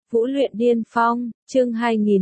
Vũ luyện điên phong, chương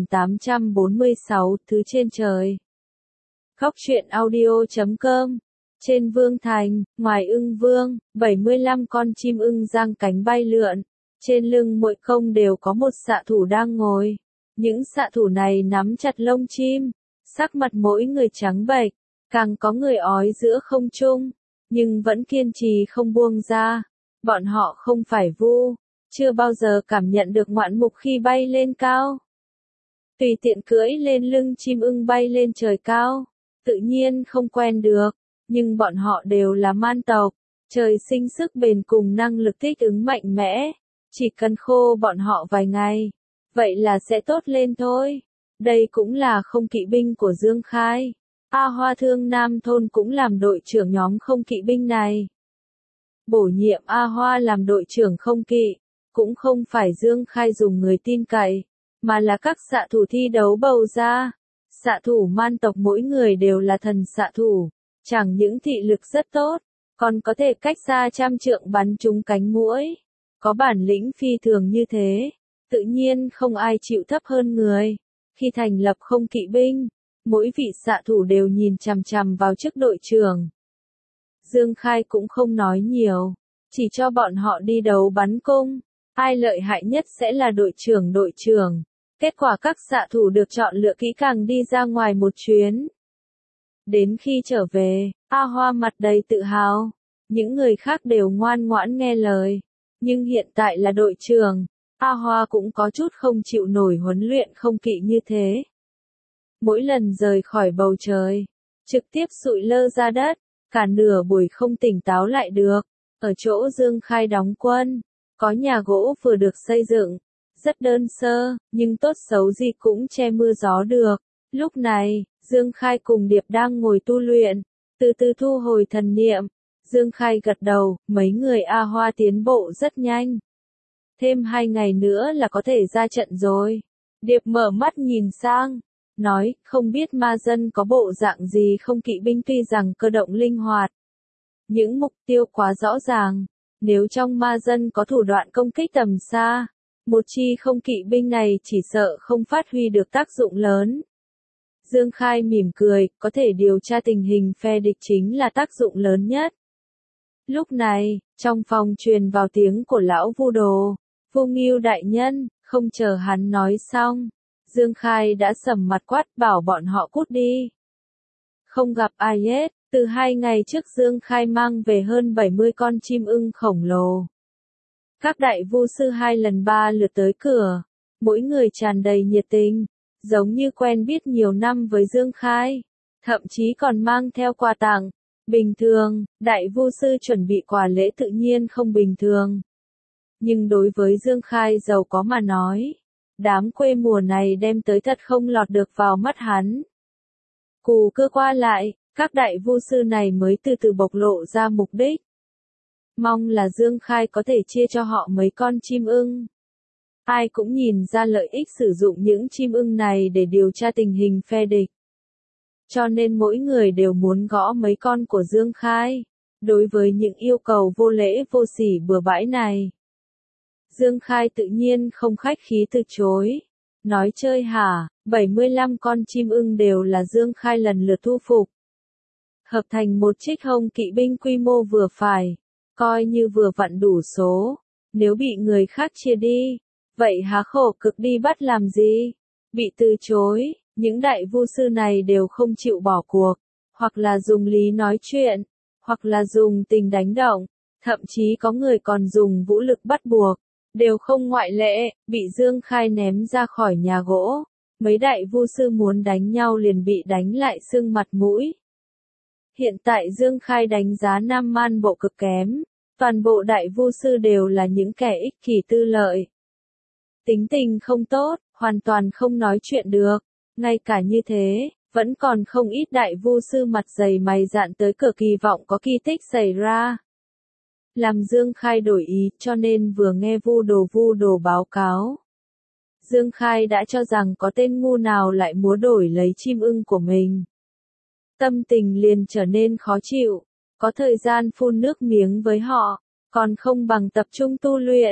2846, thứ trên trời. Khóc chuyện audio.com. Trên vương thành, ngoài ưng vương, 75 con chim ưng giang cánh bay lượn. Trên lưng mỗi công đều có một xạ thủ đang ngồi. Những xạ thủ này nắm chặt lông chim, sắc mặt mỗi người trắng bệch, càng có người ói giữa không trung, nhưng vẫn kiên trì không buông ra. Bọn họ không phải vu, chưa bao giờ cảm nhận được ngoạn mục khi bay lên cao. Tùy tiện cưỡi lên lưng chim ưng bay lên trời cao, tự nhiên không quen được, nhưng bọn họ đều là man tộc, trời sinh sức bền cùng năng lực thích ứng mạnh mẽ, chỉ cần khô bọn họ vài ngày, vậy là sẽ tốt lên thôi. Đây cũng là không kỵ binh của Dương Khai. A Hoa Thương Nam Thôn cũng làm đội trưởng nhóm không kỵ binh này. Bổ nhiệm A Hoa làm đội trưởng không kỵ, cũng không phải Dương Khai dùng người tin cậy, mà là các xạ thủ thi đấu bầu ra. Xạ thủ man tộc mỗi người đều là thần xạ thủ, chẳng những thị lực rất tốt, còn có thể cách xa trăm trượng bắn trúng cánh muỗi. Có bản lĩnh phi thường như thế, tự nhiên không ai chịu thấp hơn người. Khi thành lập không kỵ binh, mỗi vị xạ thủ đều nhìn chằm chằm vào chức đội trưởng. Dương Khai cũng không nói nhiều, chỉ cho bọn họ đi đấu bắn cung, ai lợi hại nhất sẽ là đội trưởng. Kết quả các xạ thủ được chọn lựa kỹ càng đi ra ngoài một chuyến. Đến khi trở về, A Hoa mặt đầy tự hào, những người khác đều ngoan ngoãn nghe lời, nhưng hiện tại là đội trưởng, A Hoa cũng có chút không chịu nổi huấn luyện không kỵ như thế. Mỗi lần rời khỏi bầu trời, trực tiếp sụi lơ ra đất, cả nửa buổi không tỉnh táo lại được. Ở chỗ Dương Khai đóng quân, có nhà gỗ vừa được xây dựng, rất đơn sơ, nhưng tốt xấu gì cũng che mưa gió được. Lúc này, Dương Khai cùng Điệp đang ngồi tu luyện, từ từ thu hồi thần niệm. Dương Khai gật đầu, mấy người A Hoa tiến bộ rất nhanh. Thêm 2 ngày nữa là có thể ra trận rồi. Điệp mở mắt nhìn sang, nói, không biết ma dân có bộ dạng gì không kỵ binh tuy rằng cơ động linh hoạt. Những mục tiêu quá rõ ràng, nếu trong ma dân có thủ đoạn công kích tầm xa, một chi không kỵ binh này chỉ sợ không phát huy được tác dụng lớn. Dương Khai mỉm cười, có thể điều tra tình hình phe địch chính là tác dụng lớn nhất. Lúc này, trong phòng truyền vào tiếng của lão Vu Đồ, Vu Ngưu đại nhân, không chờ hắn nói xong, Dương Khai đã sầm mặt quát bảo bọn họ cút đi. Không gặp ai hết, từ 2 ngày trước Dương Khai mang về hơn 70 con chim ưng khổng lồ. Các đại vu sư 2 lần 3 lượt tới cửa, mỗi người tràn đầy nhiệt tình, giống như quen biết nhiều năm với Dương Khai, thậm chí còn mang theo quà tặng. Bình thường, đại vu sư chuẩn bị quà lễ tự nhiên không bình thường. Nhưng đối với Dương Khai giàu có mà nói, đám quê mùa này đem tới thật không lọt được vào mắt hắn. Cù cơ qua lại, các đại vu sư này mới từ từ bộc lộ ra mục đích. Mong là Dương Khai có thể chia cho họ mấy con chim ưng. Ai cũng nhìn ra lợi ích sử dụng những chim ưng này để điều tra tình hình phe địch. Cho nên mỗi người đều muốn gõ mấy con của Dương Khai. Đối với những yêu cầu vô lễ vô sỉ bừa bãi này, Dương Khai tự nhiên không khách khí từ chối. Nói chơi hả, 75 con chim ưng đều là Dương Khai lần lượt thu phục. Hợp thành một trích hồng kỵ binh quy mô vừa phải, coi như vừa vặn đủ số. Nếu bị người khác chia đi, vậy há khổ cực đi bắt làm gì? Bị từ chối, những đại vu sư này đều không chịu bỏ cuộc, hoặc là dùng lý nói chuyện, hoặc là dùng tình đánh động, thậm chí có người còn dùng vũ lực bắt buộc, đều không ngoại lệ, bị Dương Khai ném ra khỏi nhà gỗ. Mấy đại vu sư muốn đánh nhau liền bị đánh lại sưng mặt mũi. Hiện tại Dương Khai đánh giá Nam Man bộ cực kém, toàn bộ đại vu sư đều là những kẻ ích kỷ tư lợi. Tính tình không tốt, hoàn toàn không nói chuyện được, ngay cả như thế, vẫn còn không ít đại vu sư mặt dày mày dạn tới cửa kỳ vọng có kỳ tích xảy ra. Làm Dương Khai đổi ý, cho nên vừa nghe Vu Đồ báo cáo. Dương Khai đã cho rằng có tên ngu nào lại múa đổi lấy chim ưng của mình. Tâm tình liền trở nên khó chịu, có thời gian phun nước miếng với họ, còn không bằng tập trung tu luyện.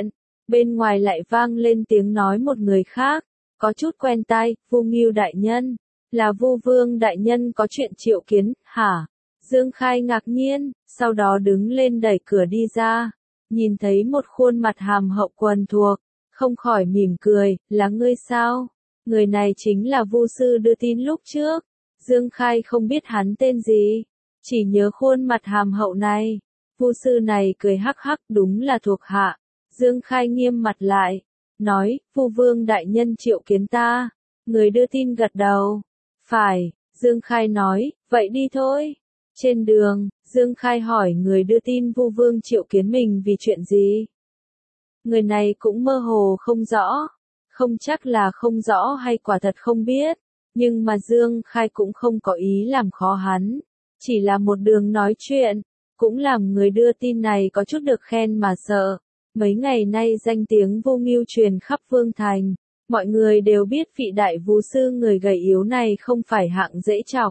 bên ngoài lại vang lên tiếng nói một người khác, có chút quen tai, Vu Ngưu đại nhân, là Vu Vương đại nhân có chuyện triệu kiến, hả? Dương Khai ngạc nhiên, sau đó đứng lên đẩy cửa đi ra, nhìn thấy một khuôn mặt hàm hậu quen thuộc, không khỏi mỉm cười, là ngươi sao? Người này chính là Vu sư đưa tin lúc trước. Dương Khai không biết hắn tên gì, chỉ nhớ khuôn mặt hàm hậu này. Vu sư này cười hắc hắc, đúng là thuộc hạ. Dương Khai nghiêm mặt lại, nói, Vu Vương đại nhân triệu kiến ta. Người đưa tin gật đầu. Phải, Dương Khai nói, vậy đi thôi. Trên đường, Dương Khai hỏi người đưa tin Vu Vương triệu kiến mình vì chuyện gì. Người này cũng mơ hồ không rõ, không chắc là không rõ hay quả thật không biết, nhưng mà Dương Khai cũng không có ý làm khó hắn, chỉ là một đường nói chuyện, cũng làm người đưa tin này có chút được khen mà sợ. Mấy ngày nay danh tiếng Vu Ngưu truyền khắp Vương Thành, mọi người đều biết vị đại Vu sư người gầy yếu này không phải hạng dễ chọc.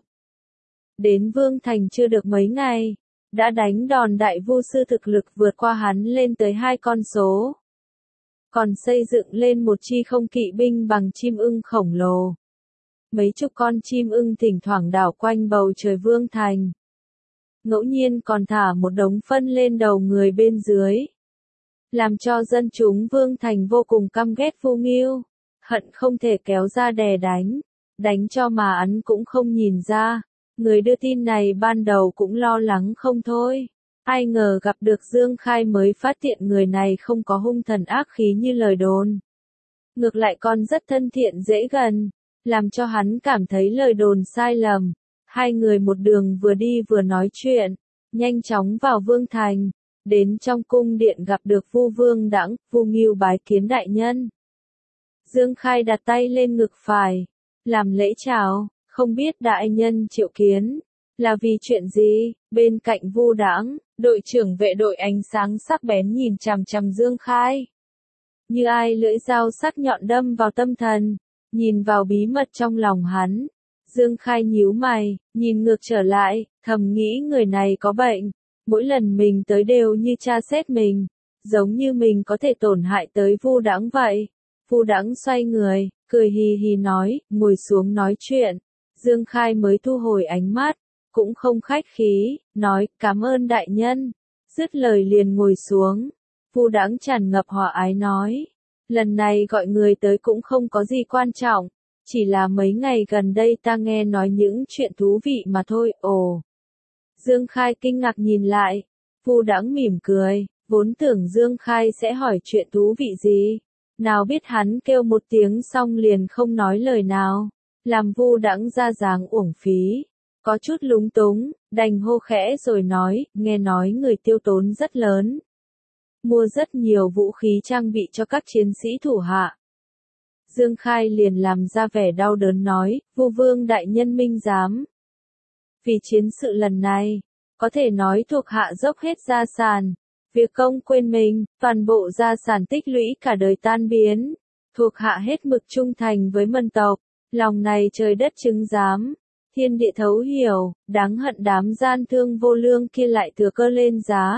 Đến Vương Thành chưa được mấy ngày, đã đánh đòn đại Vu sư thực lực vượt qua hắn lên tới 2 con số. Còn xây dựng lên một chi không kỵ binh bằng chim ưng khổng lồ. Mấy chục con chim ưng thỉnh thoảng đảo quanh bầu trời Vương Thành. Ngẫu nhiên còn thả một đống phân lên đầu người bên dưới. Làm cho dân chúng Vương Thành vô cùng căm ghét Vu Ngưu, hận không thể kéo ra đè đánh. Đánh cho mà hắn cũng không nhìn ra. Người đưa tin này ban đầu cũng lo lắng không thôi. Ai ngờ gặp được Dương Khai mới phát hiện người này không có hung thần ác khí như lời đồn. Ngược lại còn rất thân thiện dễ gần, làm cho hắn cảm thấy lời đồn sai lầm. Hai người một đường vừa đi vừa nói chuyện, nhanh chóng vào Vương Thành, đến trong cung điện gặp được Vu Vương Đãng, Vu Ngưu bái kiến đại nhân. Dương Khai đặt tay lên ngực phải, làm lễ chào, không biết đại nhân triệu kiến, là vì chuyện gì? Bên cạnh Vu Đãng, đội trưởng vệ đội ánh sáng sắc bén nhìn chằm chằm Dương Khai. Như ai lưỡi dao sắc nhọn đâm vào tâm thần, nhìn vào bí mật trong lòng hắn. Dương Khai nhíu mày, nhìn ngược trở lại, thầm nghĩ người này có bệnh. Mỗi lần mình tới đều như tra xét mình, giống như mình có thể tổn hại tới Vu Đãng vậy. Vu Đãng xoay người, cười hì hì nói, ngồi xuống nói chuyện. Dương Khai mới thu hồi ánh mắt, cũng không khách khí, nói, cảm ơn đại nhân. Dứt lời liền ngồi xuống. Vu Đãng tràn ngập hòa ái nói, lần này gọi người tới cũng không có gì quan trọng, chỉ là mấy ngày gần đây ta nghe nói những chuyện thú vị mà thôi. Ồ. Dương Khai kinh ngạc nhìn lại, Vu Đãng mỉm cười, vốn tưởng Dương Khai sẽ hỏi chuyện thú vị gì, nào biết hắn kêu một tiếng xong liền không nói lời nào, làm Vu Đãng ra dáng uổng phí, có chút lúng túng, đành hô khẽ rồi nói, nghe nói người tiêu tốn rất lớn, mua rất nhiều vũ khí trang bị cho các chiến sĩ thủ hạ. Dương Khai liền làm ra vẻ đau đớn nói, Vu Vương đại nhân minh giám. Vì chiến sự lần này, có thể nói thuộc hạ dốc hết gia sản, việc công quên mình, toàn bộ gia sản tích lũy cả đời tan biến, thuộc hạ hết mực trung thành với mân tộc, lòng này trời đất chứng giám, thiên địa thấu hiểu, đáng hận đám gian thương vô lương kia lại thừa cơ lên giá.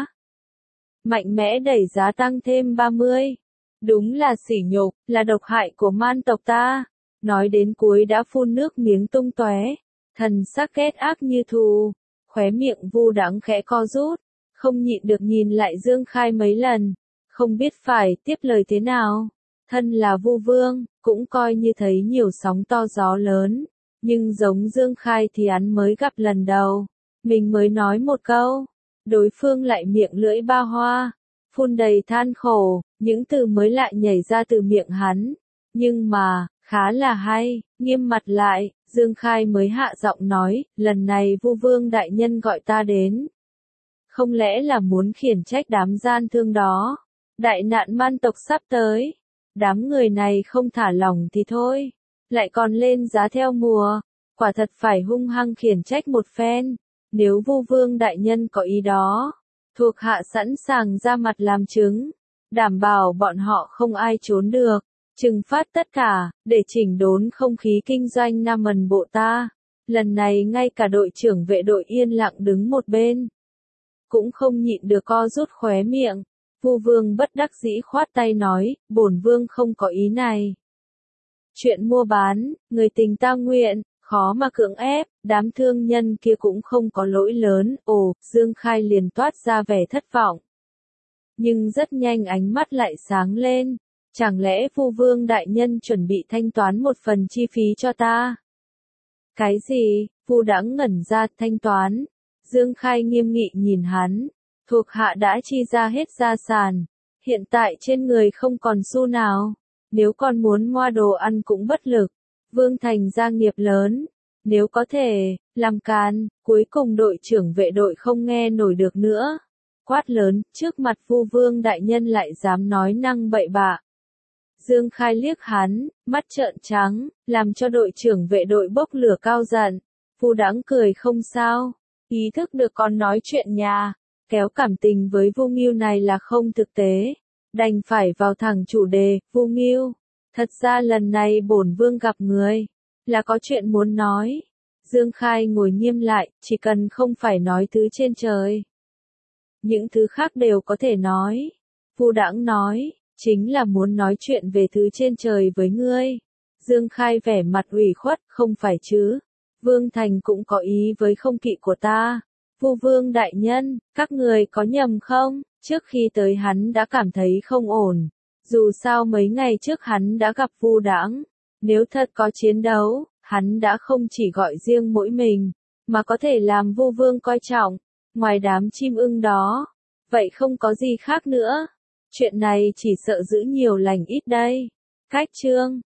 Mạnh mẽ đẩy giá tăng thêm 30. Đúng là sỉ nhục, là độc hại của man tộc ta. Nói đến cuối đã phun nước miếng tung tóe, thần sắc ghét ác như thù, khóe miệng Vu Đãng khẽ co rút, không nhịn được nhìn lại Dương Khai mấy lần, không biết phải tiếp lời thế nào. Thân là Vu Vương, cũng coi như thấy nhiều sóng to gió lớn, nhưng giống Dương Khai thì hắn mới gặp lần đầu, mình mới nói một câu, đối phương lại miệng lưỡi ba hoa, phun đầy than khổ, những từ mới lại nhảy ra từ miệng hắn, nhưng mà, khá là hay, nghiêm mặt lại, Dương Khai mới hạ giọng nói, lần này Vu Vương đại nhân gọi ta đến. Không lẽ là muốn khiển trách đám gian thương đó, đại nạn man tộc sắp tới, đám người này không thả lỏng thì thôi, lại còn lên giá theo mùa, quả thật phải hung hăng khiển trách một phen, nếu Vu Vương đại nhân có ý đó, thuộc hạ sẵn sàng ra mặt làm chứng, đảm bảo bọn họ không ai trốn được. Trừng phát tất cả, để chỉnh đốn không khí kinh doanh Nam Mần bộ ta. Lần này ngay cả đội trưởng vệ đội yên lặng đứng một bên. Cũng không nhịn được co rút khóe miệng. Vu Vương bất đắc dĩ khoát tay nói, bổn Vương không có ý này. Chuyện mua bán, người tình ta nguyện, khó mà cưỡng ép, đám thương nhân kia cũng không có lỗi lớn, ồ, Dương Khai liền toát ra vẻ thất vọng. Nhưng rất nhanh ánh mắt lại sáng lên, chẳng lẽ Vu Vương đại nhân chuẩn bị thanh toán một phần chi phí cho ta? Cái gì? Vu Đãng ngẩn ra, thanh toán. Dương Khai nghiêm nghị nhìn hắn, thuộc hạ đã chi ra hết gia sản, hiện tại trên người không còn xu nào, nếu còn muốn mua đồ ăn cũng bất lực. Vương Thành gia nghiệp lớn, nếu có thể, làm càn, cuối cùng đội trưởng vệ đội không nghe nổi được nữa. Quát lớn, trước mặt Vu Vương đại nhân lại dám nói năng bậy bạ. Dương Khai liếc hắn, mắt trợn trắng, làm cho đội trưởng vệ đội bốc lửa cao giận. Vu Đãng cười không sao, ý thức được con nói chuyện nhà, kéo cảm tình với Vu Nghiêu này là không thực tế, đành phải vào thẳng chủ đề. Vu Nghiêu, thật ra lần này bổn vương gặp người, là có chuyện muốn nói. Dương Khai ngồi nghiêm lại, chỉ cần không phải nói thứ trên trời, những thứ khác đều có thể nói. Vu Đãng nói, chính là muốn nói chuyện về thứ trên trời với ngươi. Dương Khai vẻ mặt ủy khuất, không phải chứ. Vương Thành cũng có ý với không kỵ của ta. Vu Vương đại nhân, các người có nhầm không? Trước khi tới hắn đã cảm thấy không ổn. Dù sao mấy ngày trước hắn đã gặp Vu Đãng. Nếu thật có chiến đấu, hắn đã không chỉ gọi riêng mỗi mình, mà có thể làm Vu Vương coi trọng. Ngoài đám chim ưng đó, vậy không có gì khác nữa. Chuyện này chỉ sợ giữ nhiều lành ít đây. Cách chương